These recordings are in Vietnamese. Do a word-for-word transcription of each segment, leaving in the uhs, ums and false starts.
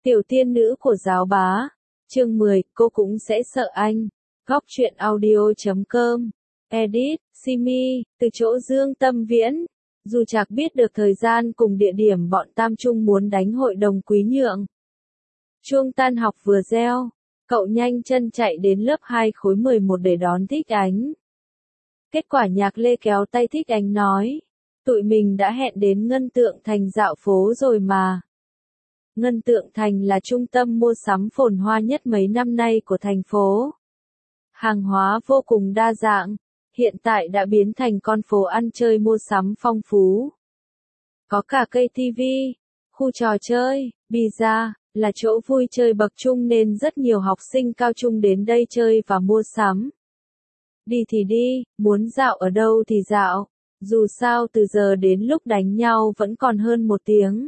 Tiểu tiên nữ của giáo bá. Chương mười, cô cũng sẽ sợ anh. Góc truyện audio.com. Edit, Simi, từ chỗ Dương Tâm Viễn. Dù Trạc biết được thời gian cùng địa điểm bọn Tam Trung muốn đánh hội đồng Quý Nhượng. Chuông tan học vừa reo, cậu nhanh chân chạy đến lớp hai khối mười một để đón Thích Ánh. Kết quả Nhạc Lê kéo tay Thích Ánh nói, tụi mình đã hẹn đến Ngân Tượng Thành dạo phố rồi mà. Ngân Tượng Thành là trung tâm mua sắm phồn hoa nhất mấy năm nay của thành phố. Hàng hóa vô cùng đa dạng, hiện tại đã biến thành con phố ăn chơi mua sắm phong phú. Có cả cây tivi, khu trò chơi, pizza, là chỗ vui chơi bậc trung nên rất nhiều học sinh cao trung đến đây chơi và mua sắm. Đi thì đi, muốn dạo ở đâu thì dạo, dù sao từ giờ đến lúc đánh nhau vẫn còn hơn một tiếng.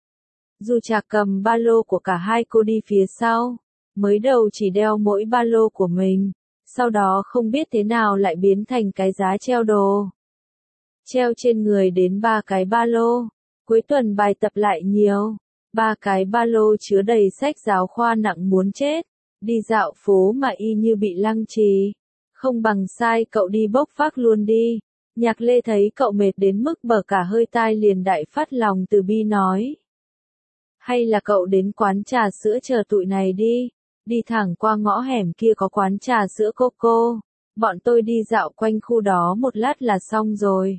Dù Trạc cầm ba lô của cả hai cô đi phía sau, mới đầu chỉ đeo mỗi ba lô của mình, sau đó không biết thế nào lại biến thành cái giá treo đồ. Treo trên người đến ba cái ba lô, cuối tuần bài tập lại nhiều, ba cái ba lô chứa đầy sách giáo khoa nặng muốn chết, đi dạo phố mà y như bị lăng trì, không bằng sai cậu đi bốc vác luôn đi. Nhạc Lê thấy cậu mệt đến mức bở cả hơi tai liền đại phát lòng từ bi nói. Hay là cậu đến quán trà sữa chờ tụi này đi, đi thẳng qua ngõ hẻm kia có quán trà sữa Coco, bọn tôi đi dạo quanh khu đó một lát là xong rồi.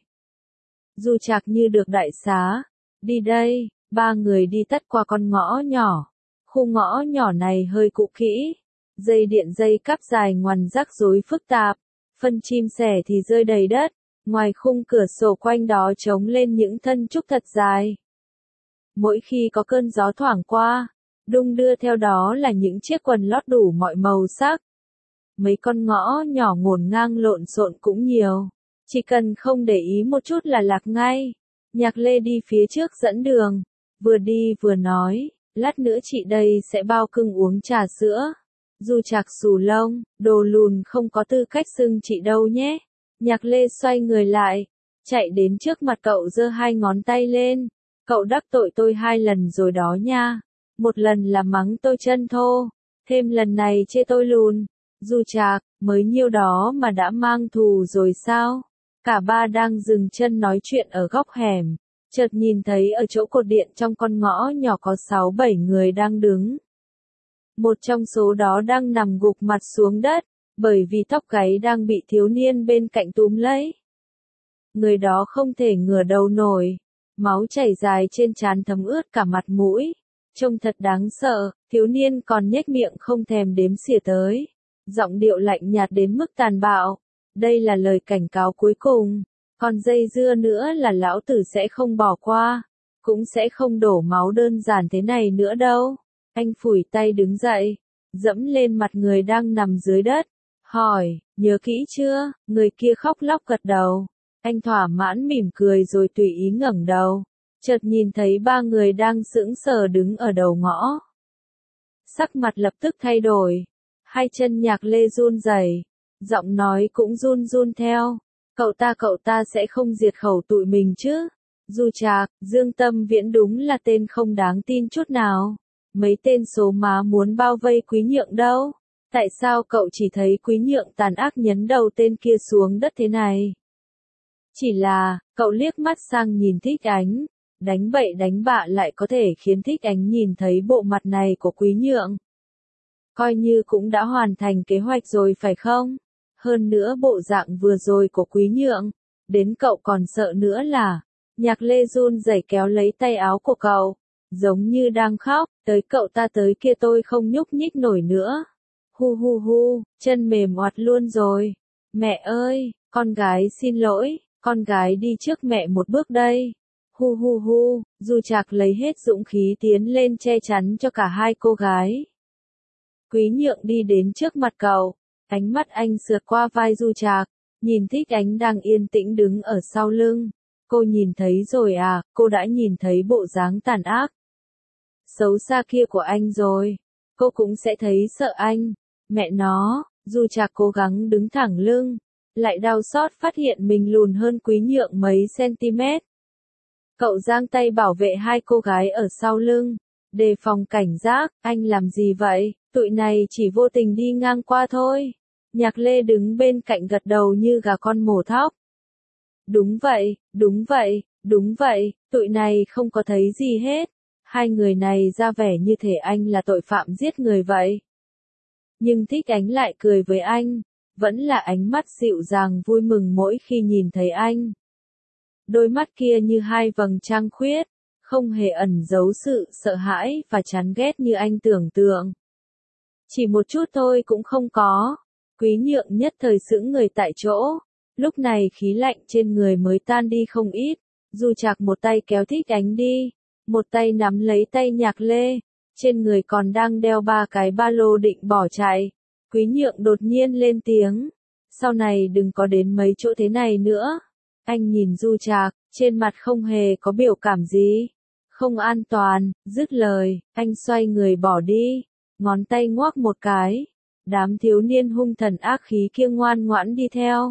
Dù Trạc như được đại xá, đi đây, ba người đi tắt qua con ngõ nhỏ, khu ngõ nhỏ này hơi cũ kỹ, dây điện dây cáp dài ngoằn rắc rối phức tạp, phân chim sẻ thì rơi đầy đất, ngoài khung cửa sổ quanh đó trống lên những thân trúc thật dài. Mỗi khi có cơn gió thoảng qua, đung đưa theo đó là những chiếc quần lót đủ mọi màu sắc. Mấy con ngõ nhỏ ngổn ngang lộn xộn cũng nhiều, chỉ cần không để ý một chút là lạc ngay. Nhạc Lê đi phía trước dẫn đường, vừa đi vừa nói, lát nữa chị đây sẽ bao cưng uống trà sữa. Dù Trạc xù lông, đồ lùn không có tư cách xưng chị đâu nhé. Nhạc Lê xoay người lại, chạy đến trước mặt cậu giơ hai ngón tay lên. Cậu đắc tội tôi hai lần rồi đó nha. Một lần là mắng tôi chân thô, thêm lần này chê tôi lùn. Dù Trạc, mới nhiêu đó mà đã mang thù rồi sao? Cả ba đang dừng chân nói chuyện ở góc hẻm, chợt nhìn thấy ở chỗ cột điện trong con ngõ nhỏ có sáu bảy người đang đứng. Một trong số đó đang nằm gục mặt xuống đất, bởi vì tóc gáy đang bị thiếu niên bên cạnh túm lấy. Người đó không thể ngửa đầu nổi, máu chảy dài trên trán thấm ướt cả mặt mũi, trông thật đáng sợ. Thiếu niên còn nhếch miệng không thèm đếm xỉa tới, giọng điệu lạnh nhạt đến mức tàn bạo. Đây là lời cảnh cáo cuối cùng, còn dây dưa nữa là lão tử sẽ không bỏ qua, cũng sẽ không đổ máu đơn giản thế này nữa đâu. Anh phủi tay đứng dậy, dẫm lên mặt người đang nằm dưới đất, hỏi, nhớ kỹ chưa? Người kia khóc lóc gật đầu. Anh thỏa mãn mỉm cười rồi tùy ý ngẩng đầu, chợt nhìn thấy ba người đang sững sờ đứng ở đầu ngõ. Sắc mặt lập tức thay đổi, hai chân Nhạc Lê run rẩy, giọng nói cũng run run theo. Cậu ta cậu ta sẽ không diệt khẩu tụi mình chứ? Dù Trạc, Dương Tâm Viễn đúng là tên không đáng tin chút nào. Mấy tên số má muốn bao vây Quý Nhượng đâu? Tại sao cậu chỉ thấy Quý Nhượng tàn ác nhấn đầu tên kia xuống đất thế này? Chỉ là, cậu liếc mắt sang nhìn Thích Ánh, đánh bậy đánh bạ lại có thể khiến Thích Ánh nhìn thấy bộ mặt này của Quý Nhượng. Coi như cũng đã hoàn thành kế hoạch rồi phải không? Hơn nữa bộ dạng vừa rồi của Quý Nhượng, đến cậu còn sợ nữa là. Nhạc Lê run rẩy kéo lấy tay áo của cậu, giống như đang khóc, tới cậu ta tới kia tôi không nhúc nhích nổi nữa. Hu hu hu, chân mềm oặt luôn rồi. Mẹ ơi, con gái xin lỗi. Con gái đi trước mẹ một bước đây. Hu hu hu, Dù Trạc lấy hết dũng khí tiến lên che chắn cho cả hai cô gái. Quý Nhượng đi đến trước mặt cậu, ánh mắt anh sượt qua vai Du Trạc, nhìn Thích Ánh đang yên tĩnh đứng ở sau lưng. Cô nhìn thấy rồi à, cô đã nhìn thấy bộ dáng tàn ác, xấu xa kia của anh rồi. Cô cũng sẽ thấy sợ anh. Mẹ nó, Du Trạc cố gắng đứng thẳng lưng, lại đau xót phát hiện mình lùn hơn Quý Nhượng mấy centimet. Cậu giang tay bảo vệ hai cô gái ở sau lưng, Đề phòng cảnh giác, anh làm gì vậy? Tụi này chỉ vô tình đi ngang qua thôi. Nhạc Lê đứng bên cạnh gật đầu như gà con mổ thóc. Đúng vậy, đúng vậy, đúng vậy, tụi này không có thấy gì hết. Hai người này ra vẻ như thể anh là tội phạm giết người vậy. Nhưng Thích Ánh lại cười với anh, vẫn là ánh mắt dịu dàng vui mừng mỗi khi nhìn thấy anh. Đôi mắt kia như hai vầng trăng khuyết, không hề ẩn giấu sự sợ hãi và chán ghét như anh tưởng tượng. Chỉ một chút thôi cũng không có. Quý Nhượng nhất thời sững người tại chỗ. Lúc này khí lạnh trên người mới tan đi không ít. Du Trạc một tay kéo Thích Ánh đi, một tay nắm lấy tay Nhạc Lê. Trên người còn đang đeo ba cái ba lô định bỏ chạy. Quý Nhượng đột nhiên lên tiếng. Sau này đừng có đến mấy chỗ thế này nữa. Anh nhìn Du Trạc, trên mặt không hề có biểu cảm gì. Không an toàn, dứt lời, anh xoay người bỏ đi. Ngón tay ngoắc một cái. Đám thiếu niên hung thần ác khí kia ngoan ngoãn đi theo.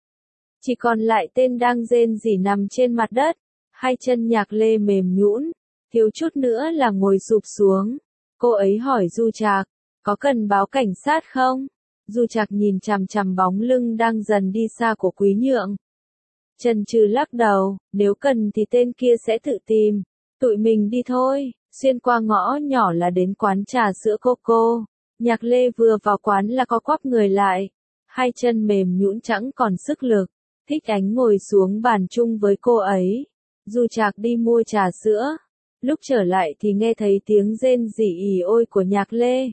Chỉ còn lại tên đang rên rỉ nằm trên mặt đất. Hai chân Nhạc Lê mềm nhũn, thiếu chút nữa là ngồi sụp xuống. Cô ấy hỏi Du Trạc, có cần báo cảnh sát không? Du Trạc nhìn chằm chằm bóng lưng đang dần đi xa của Quý Nhượng. Chần chừ lắc đầu, nếu cần thì tên kia sẽ tự tìm. Tụi mình đi thôi. Xuyên qua ngõ nhỏ là đến quán trà sữa Coco. Nhạc Lê vừa vào quán là co quắp người lại. Hai chân mềm nhũn chẳng còn sức lực. Thích Ánh ngồi xuống bàn chung với cô ấy. Du Trạc đi mua trà sữa. Lúc trở lại thì nghe thấy tiếng rên rỉ ỉ ôi của Nhạc Lê.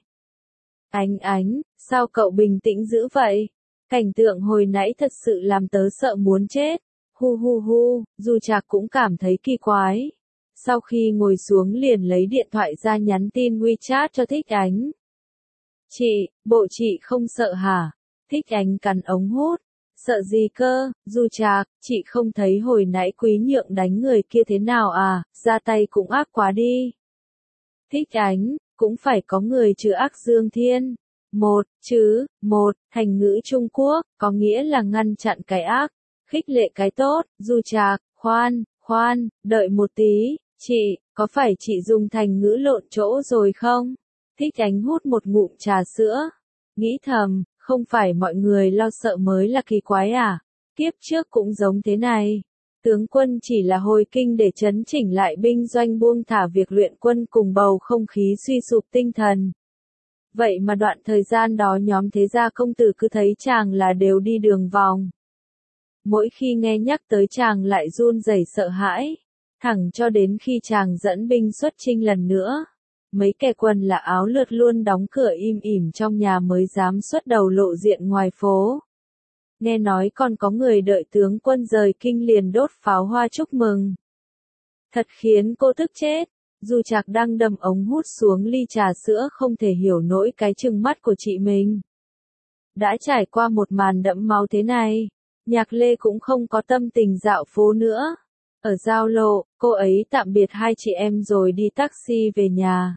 Ánh Ánh, sao cậu bình tĩnh dữ vậy? Cảnh tượng hồi nãy thật sự làm tớ sợ muốn chết. Hu hu hu, Du Trạc cũng cảm thấy kỳ quái. Sau khi ngồi xuống liền lấy điện thoại ra nhắn tin WeChat cho Thích Ánh. Chị, bộ chị không sợ hả? Thích Ánh cắn ống hút. Sợ gì cơ, Du Trạc, chị không thấy hồi nãy Quý Nhượng đánh người kia thế nào à, ra tay cũng ác quá đi. Thích Ánh, cũng phải có người trừ ác dương thiên. Một, chứ, một, thành ngữ Trung Quốc, có nghĩa là ngăn chặn cái ác, khích lệ cái tốt. Du Trạc, khoan, khoan, đợi một tí, chị, có phải chị dùng thành ngữ lộn chỗ rồi không? Thích Ánh hút một ngụm trà sữa, nghĩ thầm, không phải mọi người lo sợ mới là kỳ quái à? Kiếp trước cũng giống thế này. Tướng quân chỉ là hồi kinh để chấn chỉnh lại binh doanh, buông thả việc luyện quân cùng bầu không khí suy sụp tinh thần. Vậy mà đoạn thời gian đó nhóm thế gia công tử cứ thấy chàng là đều đi đường vòng. Mỗi khi nghe nhắc tới chàng lại run rẩy sợ hãi, thẳng cho đến khi chàng dẫn binh xuất chinh lần nữa. Mấy kẻ quân là áo lượt luôn đóng cửa im ỉm trong nhà mới dám xuất đầu lộ diện ngoài phố. Nghe nói còn có người đợi tướng quân rời kinh liền đốt pháo hoa chúc mừng. Thật khiến cô tức chết. Du Trạc đang đâm ống hút xuống ly trà sữa không thể hiểu nổi cái trừng mắt của chị mình. Đã trải qua một màn đẫm máu thế này, Nhạc Lê cũng không có tâm tình dạo phố nữa. Ở giao lộ, cô ấy tạm biệt hai chị em rồi đi taxi về nhà.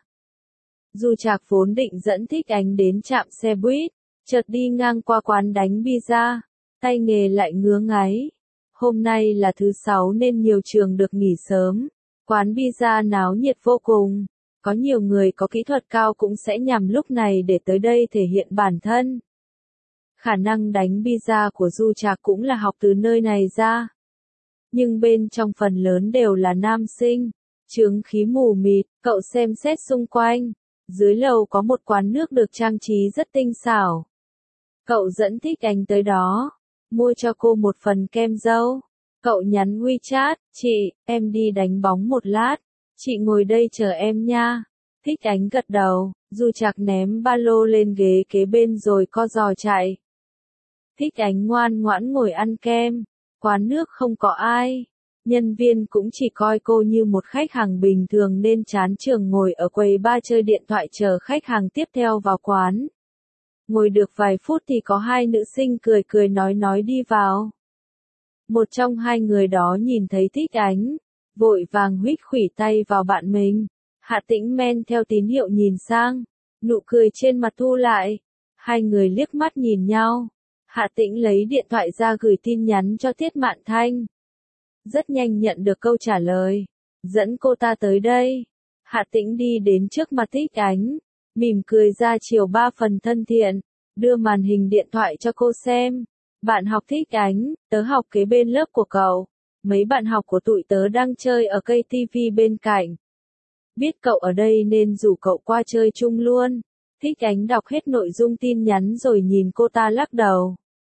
Du Trạc vốn định dẫn Thích Ánh đến trạm xe buýt, chợt đi ngang qua quán đánh pizza, tay nghề lại ngứa ngáy. Hôm nay là thứ sáu nên nhiều trường được nghỉ sớm, quán pizza náo nhiệt vô cùng. Có nhiều người có kỹ thuật cao cũng sẽ nhằm lúc này để tới đây thể hiện bản thân. Khả năng đánh pizza của Du Trạc cũng là học từ nơi này ra. Nhưng bên trong phần lớn đều là nam sinh, chướng khí mù mịt, cậu xem xét xung quanh. Dưới lầu có một quán nước được trang trí rất tinh xảo. Cậu dẫn Thích Ánh tới đó, mua cho cô một phần kem dâu. Cậu nhắn WeChat, chị, em đi đánh bóng một lát, chị ngồi đây chờ em nha. Thích Ánh gật đầu, Du Trạc ném ba lô lên ghế kế bên rồi co giò chạy. Thích Ánh ngoan ngoãn ngồi ăn kem, quán nước không có ai. Nhân viên cũng chỉ coi cô như một khách hàng bình thường nên chán chường ngồi ở quầy bar chơi điện thoại chờ khách hàng tiếp theo vào quán. Ngồi được vài phút thì có hai nữ sinh cười cười nói nói đi vào. Một trong hai người đó nhìn thấy Thích Ánh, vội vàng huýt khuỷu tay vào bạn mình. Hạ Tĩnh men theo tín hiệu nhìn sang, nụ cười trên mặt thu lại. Hai người liếc mắt nhìn nhau. Hạ Tĩnh lấy điện thoại ra gửi tin nhắn cho Tiết Mạn Thanh. Rất nhanh nhận được câu trả lời. Dẫn cô ta tới đây. Hạ Tĩnh đi đến trước mặt Thích Ánh, mỉm cười ra chiều ba phần thân thiện, đưa màn hình điện thoại cho cô xem. Bạn học Thích Ánh, tớ học kế bên lớp của cậu. Mấy bạn học của tụi tớ đang chơi ở cây tivi bên cạnh. Biết cậu ở đây nên rủ cậu qua chơi chung luôn. Thích Ánh đọc hết nội dung tin nhắn rồi nhìn cô ta lắc đầu.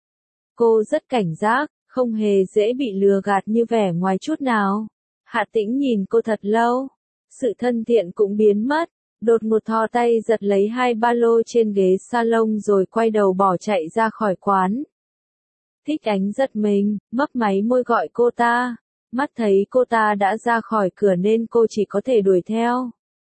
Cô rất cảnh giác, không hề dễ bị lừa gạt như vẻ ngoài chút nào. Hạ Tĩnh nhìn cô thật lâu. Sự thân thiện cũng biến mất. Đột ngột thò tay giật lấy hai ba lô trên ghế salon rồi quay đầu bỏ chạy ra khỏi quán. Thích Ánh giật mình, mấp máy môi gọi cô ta. Mắt thấy cô ta đã ra khỏi cửa nên cô chỉ có thể đuổi theo.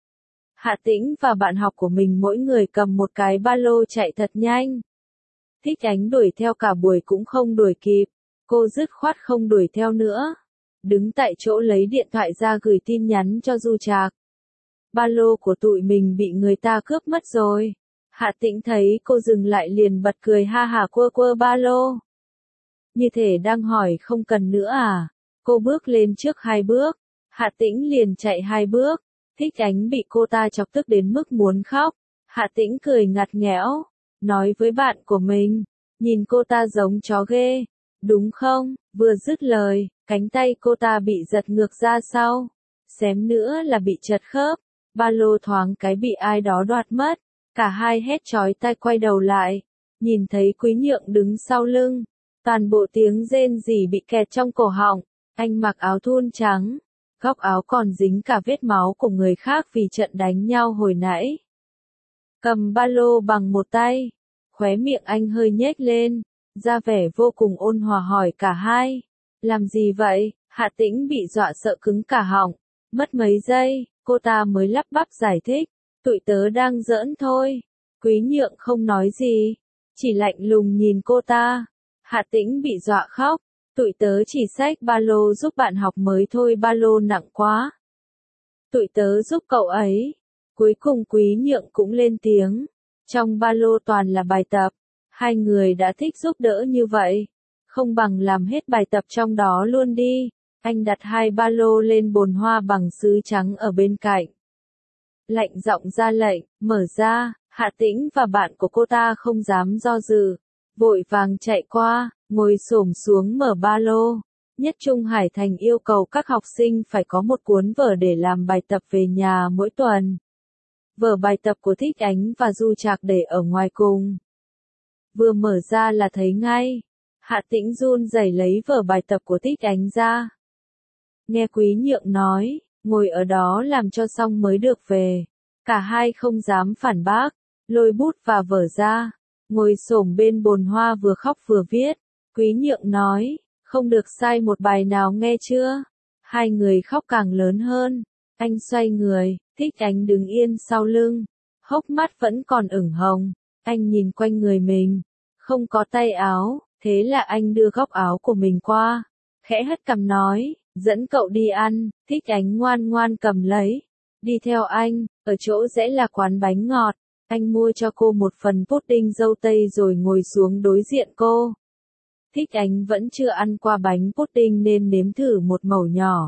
Hạ Tĩnh và bạn học của mình mỗi người cầm một cái ba lô chạy thật nhanh. Thích Ánh đuổi theo cả buổi cũng không đuổi kịp. Cô dứt khoát không đuổi theo nữa. Đứng tại chỗ lấy điện thoại ra gửi tin nhắn cho Du Trạc. Ba lô của tụi mình bị người ta cướp mất rồi. Hạ Tĩnh thấy cô dừng lại liền bật cười ha hả quơ quơ ba lô. Như thể đang hỏi không cần nữa à? Cô bước lên trước hai bước. Hạ Tĩnh liền chạy hai bước. Thích Ánh bị cô ta chọc tức đến mức muốn khóc. Hạ Tĩnh cười ngặt nghẽo. Nói với bạn của mình. Nhìn cô ta giống chó ghê. Đúng không? Vừa dứt lời, cánh tay cô ta bị giật ngược ra sau. Xém nữa là bị trật khớp. Ba lô thoáng cái bị ai đó đoạt mất. Cả hai hét chói tai quay đầu lại. Nhìn thấy Quý Nhượng đứng sau lưng. Toàn bộ tiếng rên rỉ bị kẹt trong cổ họng. Anh mặc áo thun trắng. Góc áo còn dính cả vết máu của người khác vì trận đánh nhau hồi nãy. Cầm ba lô bằng một tay. Khóe miệng anh hơi nhếch lên. Ra vẻ vô cùng ôn hòa hỏi cả hai. Làm gì vậy? Hạ Tĩnh bị dọa sợ cứng cả họng. Mất mấy giây, cô ta mới lắp bắp giải thích. Tụi tớ đang giỡn thôi. Quý Nhượng không nói gì. Chỉ lạnh lùng nhìn cô ta. Hạ Tĩnh bị dọa khóc. Tụi tớ chỉ xách ba lô giúp bạn học mới thôi, ba lô nặng quá. Tụi tớ giúp cậu ấy. Cuối cùng Quý Nhượng cũng lên tiếng. Trong ba lô toàn là bài tập. Hai người đã thích giúp đỡ như vậy. Không bằng làm hết bài tập trong đó luôn đi. Anh đặt hai ba lô lên bồn hoa bằng sứ trắng ở bên cạnh. Lạnh giọng ra lệnh, mở ra. Hạ Tĩnh và bạn của cô ta không dám do dự. Vội vàng chạy qua, ngồi xổm xuống mở ba lô. Nhất Trung Hải Thành yêu cầu các học sinh phải có một cuốn vở để làm bài tập về nhà mỗi tuần. Vở bài tập của Thích Ánh và Du Trạc để ở ngoài cùng. Vừa mở ra là thấy ngay. Hạ Tĩnh run rẩy lấy vở bài tập của Thích Ánh ra. Nghe Quý Nhượng nói, ngồi ở đó làm cho xong mới được về. Cả hai không dám phản bác, lôi bút và vở ra. Ngồi xổm bên bồn hoa vừa khóc vừa viết. Quý Nhượng nói, không được sai một bài nào nghe chưa? Hai người khóc càng lớn hơn. Anh xoay người, Thích Ánh đứng yên sau lưng. Hốc mắt vẫn còn ửng hồng. Anh nhìn quanh người mình. Không có tay áo, thế là anh đưa góc áo của mình qua. Khẽ hất cằm nói, dẫn cậu đi ăn. Thích Ánh ngoan ngoan cầm lấy. Đi theo anh, ở chỗ rẽ là quán bánh ngọt. Anh mua cho cô một phần pudding dâu tây rồi ngồi xuống đối diện cô. Thích Ánh vẫn chưa ăn qua bánh pudding nên nếm thử một mẩu nhỏ.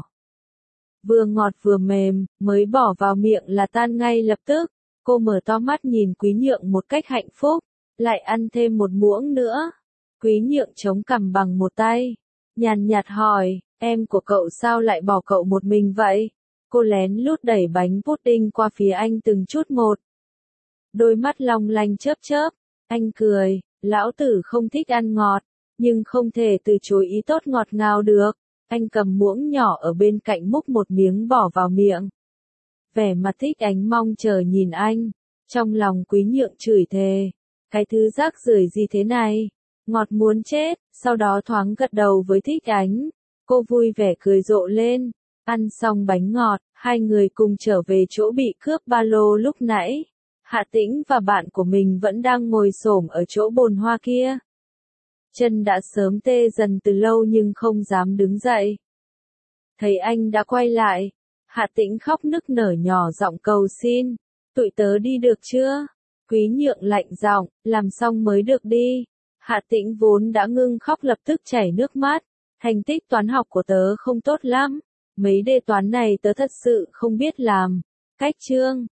Vừa ngọt vừa mềm, mới bỏ vào miệng là tan ngay lập tức. Cô mở to mắt nhìn Quý Nhượng một cách hạnh phúc. Lại ăn thêm một muỗng nữa. Quý Nhượng chống cằm bằng một tay. Nhàn nhạt hỏi, em của cậu sao lại bỏ cậu một mình vậy? Cô lén lút đẩy bánh pudding qua phía anh từng chút một. Đôi mắt long lanh chớp chớp. Anh cười, lão tử không thích ăn ngọt. Nhưng không thể từ chối ý tốt ngọt ngào được. Anh cầm muỗng nhỏ ở bên cạnh múc một miếng bỏ vào miệng. Vẻ mặt Thích Ánh mong chờ nhìn anh. Trong lòng Quý Nhượng chửi thề. Cái thứ rác rưởi gì thế này? Ngọt muốn chết. Sau đó thoáng gật đầu với Thích Ánh. Cô vui vẻ cười rộ lên. Ăn xong bánh ngọt, hai người cùng trở về chỗ bị cướp ba lô lúc nãy. Hạ Tĩnh và bạn của mình vẫn đang ngồi xổm ở chỗ bồn hoa kia. Chân đã sớm tê dần từ lâu nhưng không dám đứng dậy. Thấy anh đã quay lại. Hạ Tĩnh khóc nức nở nhỏ giọng cầu xin. Tụi tớ đi được chưa? Quý Nhượng lạnh giọng, làm xong mới được đi. Hạ Tĩnh vốn đã ngưng khóc lập tức chảy nước mắt. Thành tích toán học của tớ không tốt lắm. Mấy đề toán này tớ thật sự không biết làm. Cách chương